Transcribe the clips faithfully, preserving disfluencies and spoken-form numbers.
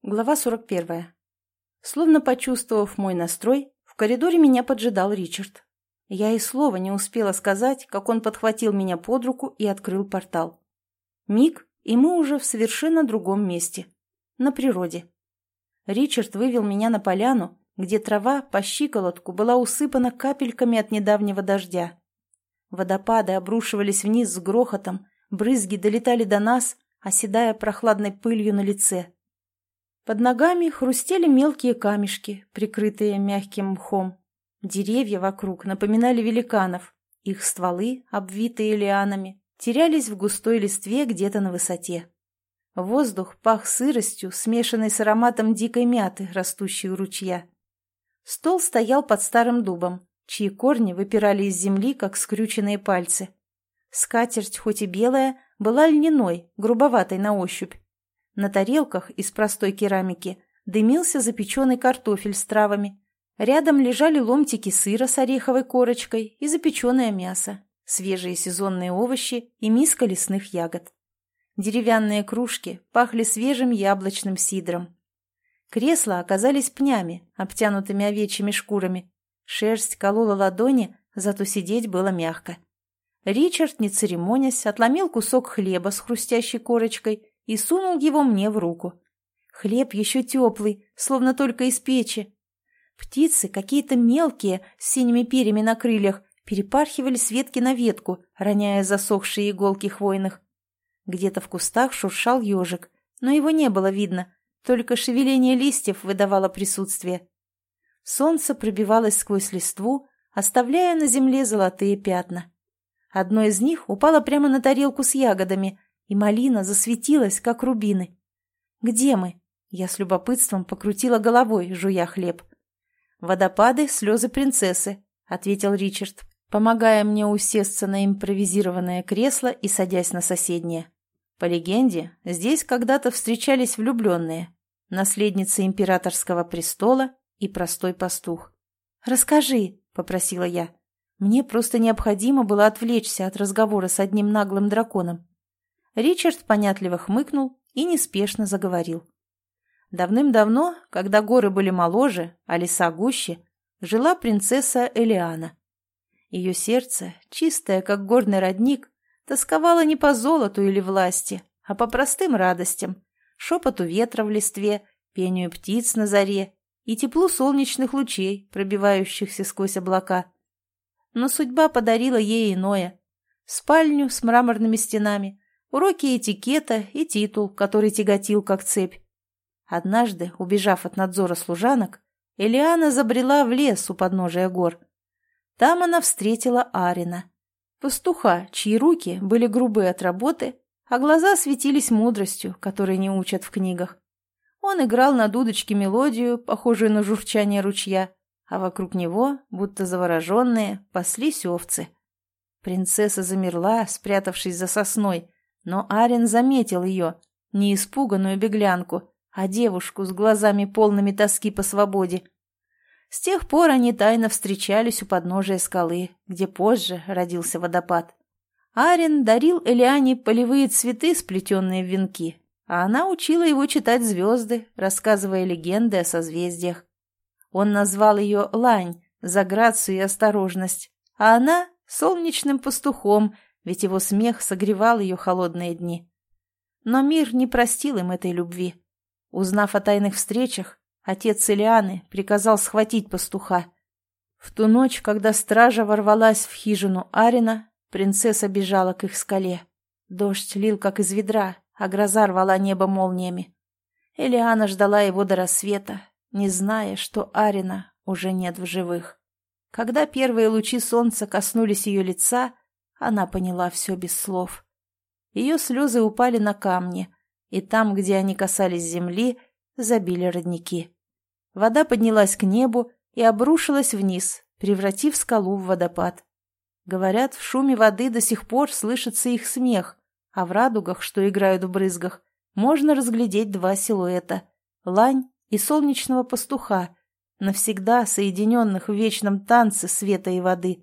Глава сорок первая. Словно почувствовав мой настрой, в коридоре меня поджидал Ричард. Я и слова не успела сказать, как он подхватил меня под руку и открыл портал. Миг, и мы уже в совершенно другом месте. На природе. Ричард вывел меня на поляну, где трава по щиколотку была усыпана капельками от недавнего дождя. Водопады обрушивались вниз с грохотом, брызги долетали до нас, оседая прохладной пылью на лице. Под ногами хрустели мелкие камешки, прикрытые мягким мхом. Деревья вокруг напоминали великанов. Их стволы, обвитые лианами, терялись в густой листве где-то на высоте. Воздух пах сыростью, смешанной с ароматом дикой мяты, растущей у ручья. Стол стоял под старым дубом, чьи корни выпирали из земли, как скрюченные пальцы. Скатерть, хоть и белая, была льняной, грубоватой на ощупь. На тарелках из простой керамики дымился запеченный картофель с травами. Рядом лежали ломтики сыра с ореховой корочкой и запеченное мясо, свежие сезонные овощи и миска лесных ягод. Деревянные кружки пахли свежим яблочным сидром. Кресла оказались пнями, обтянутыми овечьими шкурами. Шерсть колола ладони, зато сидеть было мягко. Ричард, не церемонясь, отломил кусок хлеба с хрустящей корочкой и сунул его мне в руку. Хлеб еще теплый, словно только из печи. Птицы, какие-то мелкие, с синими перьями на крыльях, перепархивали с ветки на ветку, роняя засохшие иголки хвойных. Где-то в кустах шуршал ежик, но его не было видно, только шевеление листьев выдавало присутствие. Солнце пробивалось сквозь листву, оставляя на земле золотые пятна. Одно из них упало прямо на тарелку с ягодами, и малина засветилась, как рубины. «Где мы?» Я с любопытством покрутила головой, жуя хлеб. «Водопады, слезы принцессы», — ответил Ричард, помогая мне усесться на импровизированное кресло и садясь на соседнее. По легенде, здесь когда-то встречались влюбленные, наследница императорского престола и простой пастух. «Расскажи», — попросила я. Мне просто необходимо было отвлечься от разговора с одним наглым драконом. Ричард понятливо хмыкнул и неспешно заговорил. Давным-давно, когда горы были моложе, а леса гуще, жила принцесса Элиана. Ее сердце, чистое, как горный родник, тосковало не по золоту или власти, а по простым радостям, шепоту ветра в листве, пению птиц на заре и теплу солнечных лучей, пробивающихся сквозь облака. Но судьба подарила ей иное — спальню с мраморными стенами, уроки этикета и титул, который тяготил как цепь. Однажды, убежав от надзора служанок, Элиана забрела в лес у подножия гор. Там она встретила Арина, пастуха, чьи руки были грубы от работы, а глаза светились мудростью, которой не учат в книгах. Он играл на дудочке мелодию, похожую на журчание ручья, а вокруг него, будто завороженные, паслись овцы. Принцесса замерла, спрятавшись за сосной, но Арин заметил ее, не испуганную беглянку, а девушку с глазами полными тоски по свободе. С тех пор они тайно встречались у подножия скалы, где позже родился водопад. Арин дарил Элиане полевые цветы, сплетенные в венки, а она учила его читать звезды, рассказывая легенды о созвездиях. Он назвал ее Лань за грацию и осторожность, а она — солнечным пастухом, ведь его смех согревал ее холодные дни. Но мир не простил им этой любви. Узнав о тайных встречах, отец Элианы приказал схватить пастуха. В ту ночь, когда стража ворвалась в хижину Арина, принцесса бежала к их скале. Дождь лил, как из ведра, а гроза рвала небо молниями. Элиана ждала его до рассвета, не зная, что Арина уже нет в живых. Когда первые лучи солнца коснулись ее лица, она поняла все без слов. Ее слезы упали на камни, и там, где они касались земли, забили родники. Вода поднялась к небу и обрушилась вниз, превратив скалу в водопад. Говорят, в шуме воды до сих пор слышится их смех, а в радугах, что играют в брызгах, можно разглядеть два силуэта — лань и солнечного пастуха, навсегда соединенных в вечном танце света и воды.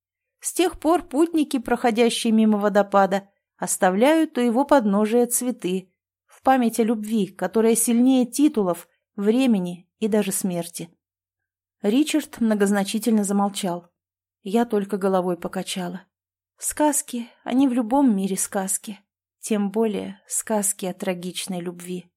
С тех пор путники, проходящие мимо водопада, оставляют у его подножия цветы, в память о любви, которая сильнее титулов, времени и даже смерти. Ричард многозначительно замолчал. Я только головой покачала. Сказки, они в любом мире сказки. Тем более сказки о трагичной любви.